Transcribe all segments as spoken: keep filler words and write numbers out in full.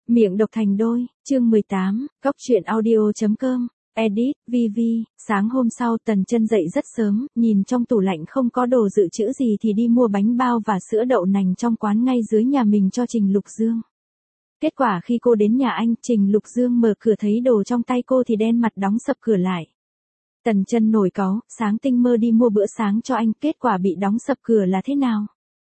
Miệng độc thành đôi, chương mười tám, cóc truyện audio.com, edit, vi vi, sáng hôm sau Tần Chân dậy rất sớm, nhìn trong tủ lạnh không có đồ dự trữ gì thì đi mua bánh bao và sữa đậu nành trong quán ngay dưới nhà mình cho Trình Lục Dương. Kết quả khi cô đến nhà anh, Trình Lục Dương mở cửa thấy đồ trong tay cô thì đen mặt đóng sập cửa lại. Tần Chân nổi cáu, sáng tinh mơ đi mua bữa sáng cho anh, kết quả bị đóng sập cửa là thế nào?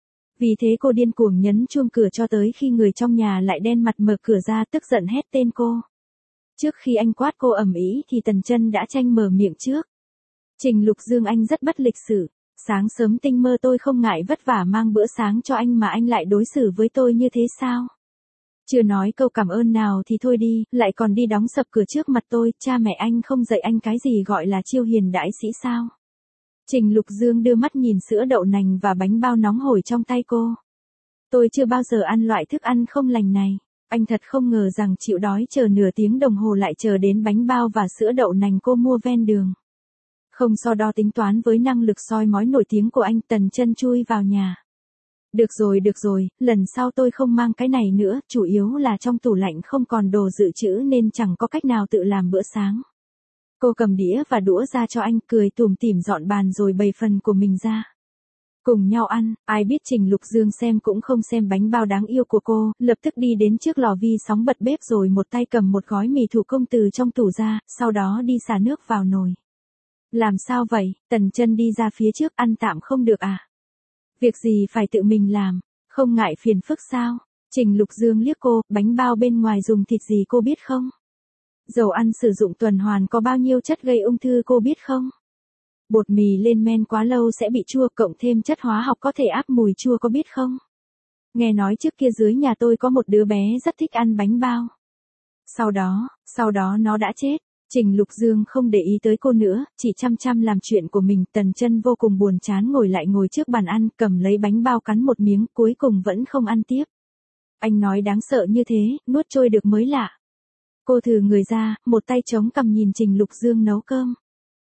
Vì thế cô điên cuồng nhấn chuông cửa cho tới khi người trong nhà lại đen mặt mở cửa ra tức giận hét tên cô. Trước khi anh quát cô ầm ĩ thì Tần Chân đã tranh mở miệng trước. Trình Lục Dương, anh rất bất lịch sự, sáng sớm tinh mơ tôi không ngại vất vả mang bữa sáng cho anh mà anh lại đối xử với tôi như thế sao? Chưa nói câu cảm ơn nào thì thôi đi, lại còn đi đóng sập cửa trước mặt tôi, cha mẹ anh không dạy anh cái gì gọi là chiêu hiền đãi sĩ sao? Trình Lục Dương đưa mắt nhìn sữa đậu nành và bánh bao nóng hổi trong tay cô. Tôi chưa bao giờ ăn loại thức ăn không lành này. Anh thật không ngờ rằng chịu đói chờ nửa tiếng đồng hồ lại chờ đến bánh bao và sữa đậu nành cô mua ven đường. Không so đo tính toán với năng lực soi mói nổi tiếng của anh, Tần Chân chui vào nhà. Được rồi được rồi, lần sau tôi không mang cái này nữa, chủ yếu là trong tủ lạnh không còn đồ dự trữ nên chẳng có cách nào tự làm bữa sáng. Cô cầm đĩa và đũa ra cho anh, cười tủm tỉm dọn bàn rồi bày phần của mình ra. Cùng nhau ăn, ai biết Trình Lục Dương xem cũng không xem bánh bao đáng yêu của cô, lập tức đi đến trước lò vi sóng bật bếp rồi một tay cầm một gói mì thủ công từ trong tủ ra, sau đó đi xả nước vào nồi. Làm sao vậy? Tần Chân đi ra phía trước, ăn tạm không được à? Việc gì phải tự mình làm, không ngại phiền phức sao? Trình Lục Dương liếc cô, bánh bao bên ngoài dùng thịt gì cô biết không? Dầu ăn sử dụng tuần hoàn có bao nhiêu chất gây ung thư cô biết không? Bột mì lên men quá lâu sẽ bị chua, cộng thêm chất hóa học có thể áp mùi chua có biết không? Nghe nói trước kia dưới nhà tôi có một đứa bé rất thích ăn bánh bao. Sau đó, sau đó nó đã chết. Trình Lục Dương không để ý tới cô nữa, chỉ chăm chăm làm chuyện của mình. Tần Chân vô cùng buồn chán ngồi lại ngồi trước bàn ăn, cầm lấy bánh bao cắn một miếng, cuối cùng vẫn không ăn tiếp. Anh nói đáng sợ như thế, nuốt trôi được mới lạ. Cô thừ người ra, một tay chống cằm nhìn Trình Lục Dương nấu cơm.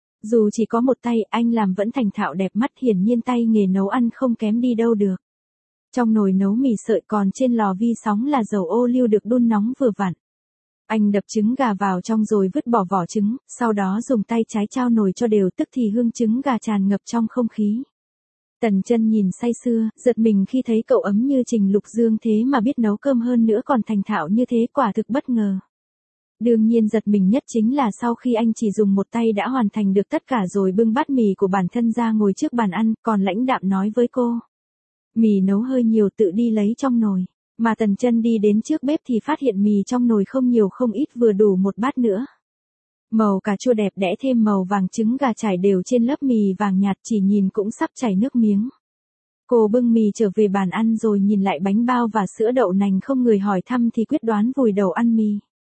Dù chỉ có một tay, anh làm vẫn thành thạo đẹp mắt, hiển nhiên tay nghề nấu ăn không kém đi đâu được. Trong nồi nấu mì sợi, còn trên lò vi sóng là dầu ô liu được đun nóng vừa vặn. Anh đập trứng gà vào trong rồi vứt bỏ vỏ trứng, sau đó dùng tay trái trao nồi cho đều, tức thì hương trứng gà tràn ngập trong không khí. Tần Chân nhìn say sưa, giật mình khi thấy cậu ấm như Trình Lục Dương thế mà biết nấu cơm hơn nữa còn thành thạo như thế, quả thực bất ngờ. Đương nhiên giật mình nhất chính là sau khi anh chỉ dùng một tay đã hoàn thành được tất cả rồi bưng bát mì của bản thân ra ngồi trước bàn ăn, còn lãnh đạm nói với cô. Mì nấu hơi nhiều, tự đi lấy trong nồi. Mà Tần Chân đi đến trước bếp thì phát hiện mì trong nồi không nhiều không ít, vừa đủ một bát nữa. Màu cà chua đẹp đẽ thêm màu vàng trứng gà trải đều trên lớp mì vàng nhạt, chỉ nhìn cũng sắp chảy nước miếng. Cô bưng mì trở về bàn ăn rồi nhìn lại bánh bao và sữa đậu nành không người hỏi thăm thì quyết đoán vùi đầu ăn mì.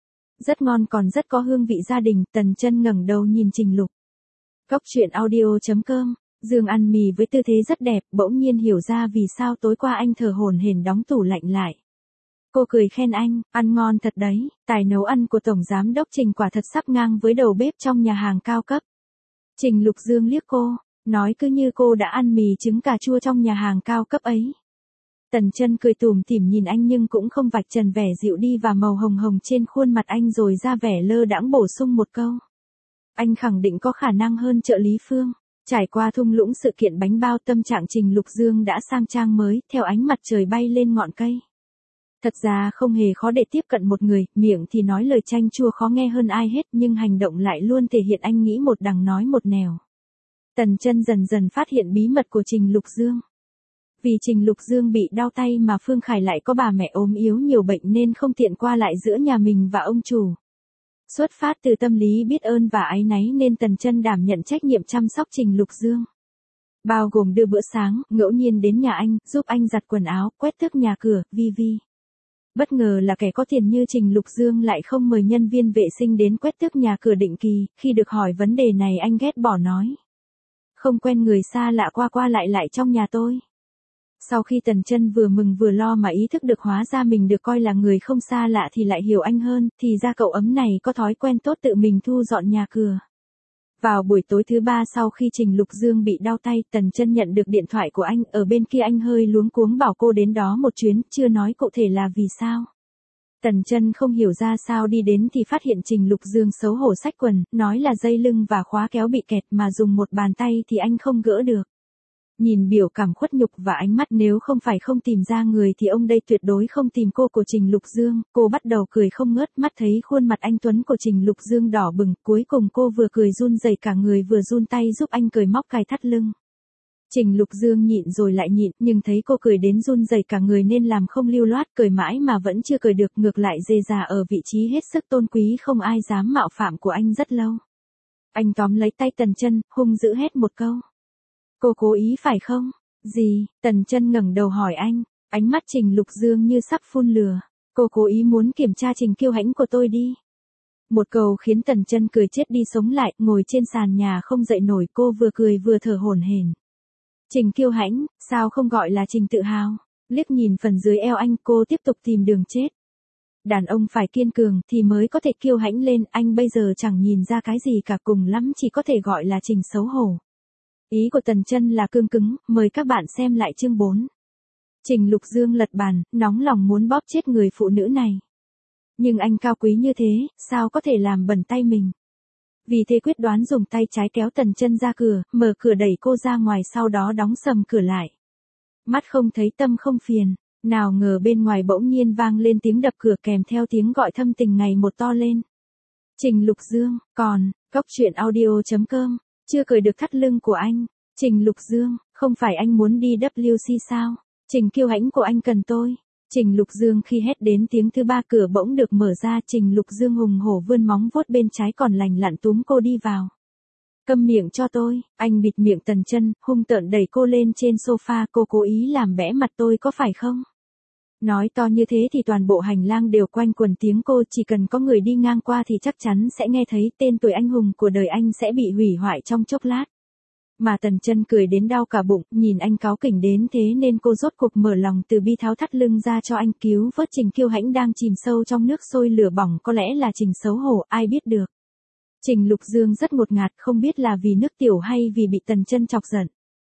Rất ngon, còn rất có hương vị gia đình. Tần Chân ngẩng đầu nhìn Trình Lục. Cóc truyện audio.com, Dương ăn mì với tư thế rất đẹp, bỗng nhiên hiểu ra vì sao tối qua anh thở hổn hển đóng tủ lạnh lại. Cô cười khen anh, ăn ngon thật đấy, tài nấu ăn của Tổng Giám đốc Trình quả thật sắp ngang với đầu bếp trong nhà hàng cao cấp. Trình Lục Dương liếc cô, nói cứ như cô đã ăn mì trứng cà chua trong nhà hàng cao cấp ấy. Tần Chân cười tủm tỉm nhìn anh nhưng cũng không vạch trần vẻ dịu đi và màu hồng hồng trên khuôn mặt anh rồi ra vẻ lơ đãng bổ sung một câu. Anh khẳng định có khả năng hơn trợ lý Phương. Trải qua thung lũng sự kiện bánh bao, tâm trạng Trình Lục Dương đã sang trang mới, theo ánh mặt trời bay lên ngọn cây. Thật ra không hề khó để tiếp cận một người, miệng thì nói lời chanh chua khó nghe hơn ai hết nhưng hành động lại luôn thể hiện anh nghĩ một đằng nói một nẻo. Tần Chân dần dần phát hiện bí mật của Trình Lục Dương. Vì Trình Lục Dương bị đau tay mà Phương Khải lại có bà mẹ ốm yếu nhiều bệnh nên không tiện qua lại giữa nhà mình và ông chủ. Xuất phát từ tâm lý biết ơn và áy náy nên Tần Chân đảm nhận trách nhiệm chăm sóc Trình Lục Dương. Bao gồm đưa bữa sáng, ngẫu nhiên đến nhà anh, giúp anh giặt quần áo, quét tước nhà cửa, vi vi. Bất ngờ là kẻ có tiền như Trình Lục Dương lại không mời nhân viên vệ sinh đến quét tước nhà cửa định kỳ, khi được hỏi vấn đề này anh ghét bỏ nói. Không quen người xa lạ qua qua lại lại trong nhà tôi. Sau khi Tần Chân vừa mừng vừa lo mà ý thức được hóa ra mình được coi là người không xa lạ thì lại hiểu anh hơn, thì ra cậu ấm này có thói quen tốt tự mình thu dọn nhà cửa. Vào buổi tối thứ ba sau khi Trình Lục Dương bị đau tay, Tần Chân nhận được điện thoại của anh, ở bên kia anh hơi luống cuống bảo cô đến đó một chuyến, chưa nói cụ thể là vì sao. Tần Chân không hiểu ra sao đi đến thì phát hiện Trình Lục Dương xấu hổ xách quần, nói là dây lưng và khóa kéo bị kẹt mà dùng một bàn tay thì anh không gỡ được. Nhìn biểu cảm khuất nhục và ánh mắt nếu không phải không tìm ra người thì ông đây tuyệt đối không tìm cô của Trình Lục Dương, cô bắt đầu cười không ngớt, mắt thấy khuôn mặt anh tuấn của Trình Lục Dương đỏ bừng, cuối cùng cô vừa cười run rẩy cả người vừa run tay giúp anh cởi móc cài thắt lưng. Trình Lục Dương nhịn rồi lại nhịn, nhưng thấy cô cười đến run rẩy cả người nên làm không lưu loát, cười mãi mà vẫn chưa cười được, ngược lại dề già ở vị trí hết sức tôn quý không ai dám mạo phạm của anh rất lâu. Anh tóm lấy tay Tần Chân, hung dữ hét một câu. Cô cố ý phải không? Gì? Tần Chân ngẩng đầu hỏi anh, ánh mắt Trình Lục Dương như sắp phun lửa. Cô cố ý muốn kiểm tra Trình kiêu hãnh của tôi đi. Một câu khiến Tần Chân cười chết đi sống lại, ngồi trên sàn nhà không dậy nổi, cô vừa cười vừa thở hổn hển. Trình kiêu hãnh, sao không gọi là Trình tự hào? Liếc nhìn phần dưới eo anh, cô tiếp tục tìm đường chết. Đàn ông phải kiên cường thì mới có thể kiêu hãnh lên, anh bây giờ chẳng nhìn ra cái gì cả, cùng lắm chỉ có thể gọi là Trình xấu hổ. Ý của Tần Chân là cương cứng, mời các bạn xem lại chương bốn. Trình Lục Dương lật bàn, nóng lòng muốn bóp chết người phụ nữ này. Nhưng anh cao quý như thế, sao có thể làm bẩn tay mình? Vì thế quyết đoán dùng tay trái kéo Tần Chân ra cửa, mở cửa đẩy cô ra ngoài, sau đó đóng sầm cửa lại. Mắt không thấy tâm không phiền, nào ngờ bên ngoài bỗng nhiên vang lên tiếng đập cửa kèm theo tiếng gọi thâm tình ngày một to lên. Trình Lục Dương, còn, Cóc Truyện Audio chấm com, chưa cởi được thắt lưng của anh. Trình Lục Dương, không phải anh muốn đi W C sao? Trình kiêu hãnh của anh cần tôi. Trình Lục Dương khi hét đến tiếng thứ ba, cửa bỗng được mở ra, Trình Lục Dương hùng hổ vươn móng vuốt bên trái còn lành lặn túm cô đi vào. Câm miệng cho tôi, anh bịt miệng Tần Chân, hung tợn đẩy cô lên trên sofa, cô cố ý làm bẽ mặt tôi có phải không? Nói to như thế thì toàn bộ hành lang đều quanh quẩn tiếng cô, chỉ cần có người đi ngang qua thì chắc chắn sẽ nghe thấy, tên tuổi anh hùng của đời anh sẽ bị hủy hoại trong chốc lát. Mà Tần Chân cười đến đau cả bụng, nhìn anh cáu kỉnh đến thế nên cô rốt cuộc mở lòng từ bi tháo thắt lưng ra cho anh, cứu vớt Trình kiêu hãnh đang chìm sâu trong nước sôi lửa bỏng, có lẽ là Trình xấu hổ, ai biết được. Trình Lục Dương rất ngột ngạt, không biết là vì nước tiểu hay vì bị Tần Chân chọc giận.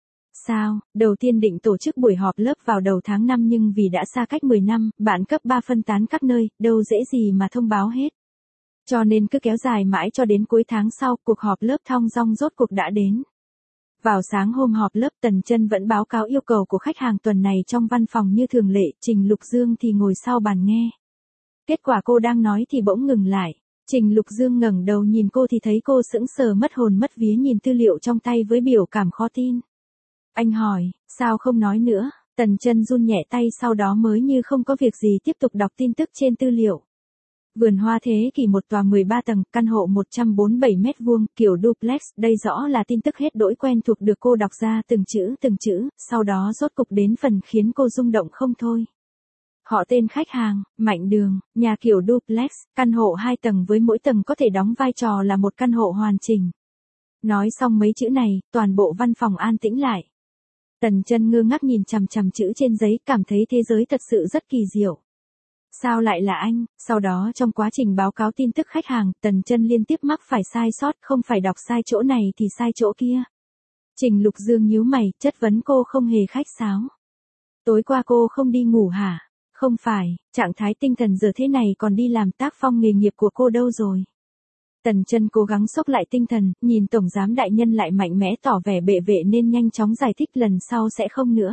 Sao, đầu tiên định tổ chức buổi họp lớp vào đầu tháng năm nhưng vì đã xa cách mười năm, bạn cấp ba phân tán các nơi, đâu dễ gì mà thông báo hết. Cho nên cứ kéo dài mãi cho đến cuối tháng sau, cuộc họp lớp thong dong rốt cuộc đã đến. Vào sáng hôm họp lớp, Tần Chân vẫn báo cáo yêu cầu của khách hàng tuần này trong văn phòng như thường lệ, Trình Lục Dương thì ngồi sau bàn nghe. Kết quả cô đang nói thì bỗng ngừng lại. Trình Lục Dương ngẩng đầu nhìn cô thì thấy cô sững sờ mất hồn mất vía nhìn tư liệu trong tay với biểu cảm khó tin. Anh hỏi, sao không nói nữa? Tần Chân run nhẹ tay, sau đó mới như không có việc gì tiếp tục đọc tin tức trên tư liệu. Vườn hoa thế kỷ một tòa mười ba tầng, căn hộ một trăm bốn mươi bảy mét vuông, kiểu duplex, đây rõ là tin tức hết đỗi quen thuộc được cô đọc ra từng chữ từng chữ, sau đó rốt cục đến phần khiến cô rung động không thôi. Họ tên khách hàng, Mạnh Đường, nhà kiểu duplex, căn hộ hai tầng với mỗi tầng có thể đóng vai trò là một căn hộ hoàn chỉnh. Nói xong mấy chữ này, toàn bộ văn phòng an tĩnh lại. Tần Chân ngơ ngác nhìn chằm chằm chữ trên giấy, cảm thấy thế giới thật sự rất kỳ diệu. Sao lại là anh? Sau đó trong quá trình báo cáo tin tức khách hàng, Tần Chân liên tiếp mắc phải sai sót, không phải đọc sai chỗ này thì sai chỗ kia. Trình Lục Dương nhíu mày, chất vấn cô không hề khách sáo. Tối qua cô không đi ngủ hả? Không phải, trạng thái tinh thần giờ thế này còn đi làm, tác phong nghề nghiệp của cô đâu rồi? Tần Chân cố gắng xốc lại tinh thần, nhìn tổng giám đại nhân lại mạnh mẽ tỏ vẻ bệ vệ nên nhanh chóng giải thích lần sau sẽ không nữa.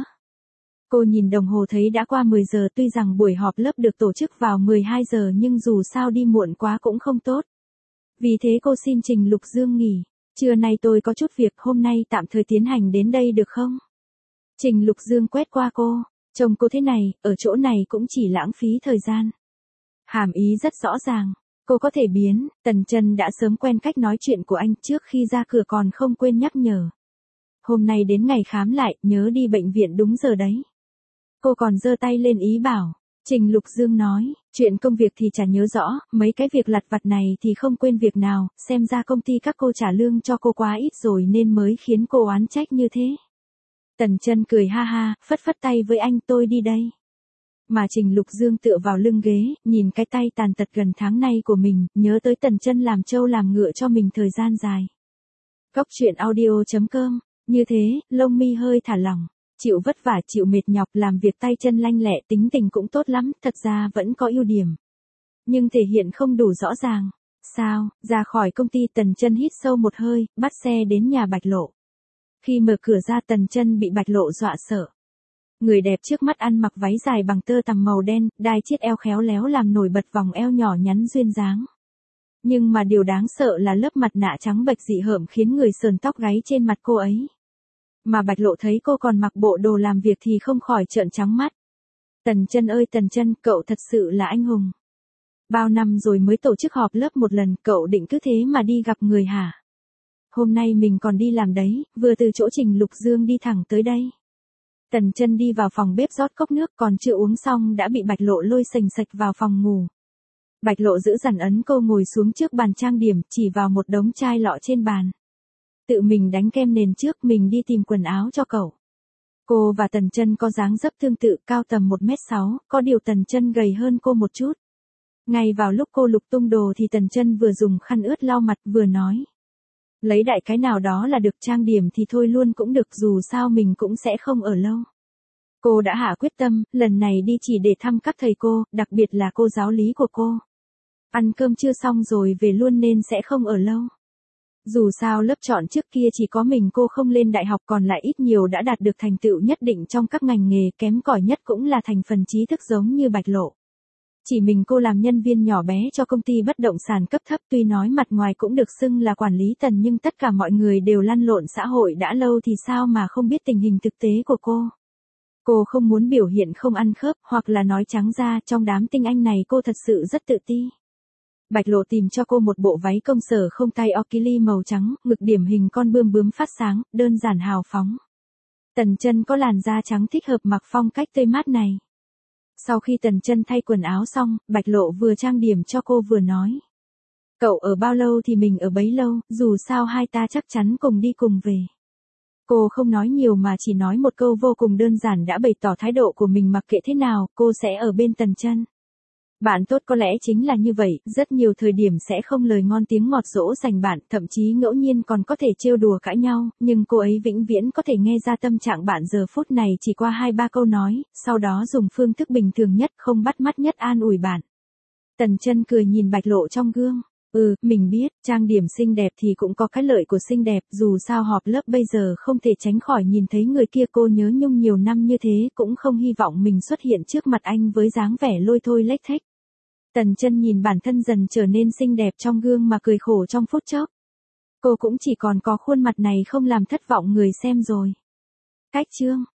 Cô nhìn đồng hồ thấy đã qua mười giờ, tuy rằng buổi họp lớp được tổ chức vào mười hai giờ nhưng dù sao đi muộn quá cũng không tốt. Vì thế cô xin Trình Lục Dương nghỉ. Trưa nay tôi có chút việc, hôm nay tạm thời tiến hành đến đây được không? Trình Lục Dương quét qua cô, trông cô thế này, ở chỗ này cũng chỉ lãng phí thời gian. Hàm ý rất rõ ràng, cô có thể biến. Tần Chân đã sớm quen cách nói chuyện của anh, trước khi ra cửa còn không quên nhắc nhở. Hôm nay đến ngày khám lại, nhớ đi bệnh viện đúng giờ đấy. Cô còn giơ tay lên ý bảo. Trình Lục Dương nói, chuyện công việc thì chả nhớ rõ, mấy cái việc lặt vặt này thì không quên việc nào, xem ra công ty các cô trả lương cho cô quá ít rồi nên mới khiến cô oán trách như thế. Tần Chân cười ha ha, phất phất tay với anh, tôi đi đây. Mà Trình Lục Dương tựa vào lưng ghế, nhìn cái tay tàn tật gần tháng nay của mình, nhớ tới Tần Chân làm trâu làm ngựa cho mình thời gian dài. Cóc Truyện Audio chấm com, như thế, lông mi hơi thả lỏng. Chịu vất vả chịu mệt nhọc làm việc tay chân lanh lẹ, tính tình cũng tốt lắm, thật ra vẫn có ưu điểm. nhưng thể hiện không đủ rõ ràng. Sao, ra khỏi công ty Tần Chân hít sâu một hơi, bắt xe đến nhà Bạch Lộ. Khi mở cửa ra Tần Chân bị Bạch Lộ dọa sợ. Người đẹp trước mắt ăn mặc váy dài bằng tơ tằm màu đen, đai chiết eo khéo léo làm nổi bật vòng eo nhỏ nhắn duyên dáng. Nhưng mà điều đáng sợ là lớp mặt nạ trắng bệch dị hợm khiến người sờn tóc gáy trên mặt cô ấy. Mà Bạch Lộ thấy cô còn mặc bộ đồ làm việc thì không khỏi trợn trắng mắt. Tần Chân ơi Tần Chân, cậu thật sự là anh hùng. Bao năm rồi mới tổ chức họp lớp một lần, cậu định cứ thế mà đi gặp người hả? Hôm nay mình còn đi làm đấy, vừa từ chỗ Trình Lục Dương đi thẳng tới đây. Tần Chân đi vào phòng bếp rót cốc nước còn chưa uống xong đã bị Bạch Lộ lôi sành sạch vào phòng ngủ. Bạch Lộ giữ dằn ấn cô ngồi xuống trước bàn trang điểm, chỉ vào một đống chai lọ trên bàn. Tự mình đánh kem nền trước, mình đi tìm quần áo cho cậu. Cô và Tần Chân có dáng dấp tương tự, cao tầm một mét sáu, có điều Tần Chân gầy hơn cô một chút. Ngay vào lúc cô lục tung đồ thì Tần Chân vừa dùng khăn ướt lau mặt vừa nói. Lấy đại cái nào đó là được, trang điểm thì thôi luôn cũng được, dù sao mình cũng sẽ không ở lâu. Cô đã hạ quyết tâm, lần này đi chỉ để thăm các thầy cô, đặc biệt là cô giáo lý của cô. Ăn cơm chưa xong rồi về luôn nên sẽ không ở lâu. Dù sao lớp chọn trước kia chỉ có mình cô không lên đại học, còn lại ít nhiều đã đạt được thành tựu nhất định trong các ngành nghề, kém cỏi nhất cũng là thành phần trí thức giống như Bạch Lộ. Chỉ mình cô làm nhân viên nhỏ bé cho công ty bất động sản cấp thấp, tuy nói mặt ngoài cũng được xưng là quản lý Tần nhưng tất cả mọi người đều lăn lộn xã hội đã lâu thì sao mà không biết tình hình thực tế của cô. Cô không muốn biểu hiện không ăn khớp, hoặc là nói trắng ra, trong đám tinh anh này cô thật sự rất tự ti. Bạch Lộ tìm cho cô một bộ váy công sở không tay orkili màu trắng, ngực điểm hình con bươm bướm phát sáng, đơn giản hào phóng. Tần Chân có làn da trắng thích hợp mặc phong cách tươi mát này. Sau khi Tần Chân thay quần áo xong, Bạch Lộ vừa trang điểm cho cô vừa nói. Cậu ở bao lâu thì mình ở bấy lâu, dù sao hai ta chắc chắn cùng đi cùng về. Cô không nói nhiều mà chỉ nói một câu vô cùng đơn giản đã bày tỏ thái độ của mình, mặc kệ thế nào, cô sẽ ở bên Tần Chân. Bạn tốt có lẽ chính là như vậy, rất nhiều thời điểm sẽ không lời ngon tiếng ngọt dỗ dành bạn, thậm chí ngẫu nhiên còn có thể trêu đùa cãi nhau, nhưng cô ấy vĩnh viễn có thể nghe ra tâm trạng bạn giờ phút này chỉ qua hai ba câu nói, sau đó dùng phương thức bình thường nhất, không bắt mắt nhất an ủi bạn. Tần Chân cười nhìn Bạch Lộ trong gương. Ừ, mình biết, trang điểm xinh đẹp thì cũng có cái lợi của xinh đẹp, dù sao họp lớp bây giờ không thể tránh khỏi nhìn thấy người kia, cô nhớ nhung nhiều năm như thế, cũng không hy vọng mình xuất hiện trước mặt anh với dáng vẻ lôi thôi lếch thếch. Tần Chân nhìn bản thân dần trở nên xinh đẹp trong gương mà cười khổ trong phút chốc. Cô cũng chỉ còn có khuôn mặt này không làm thất vọng người xem rồi. Cách chương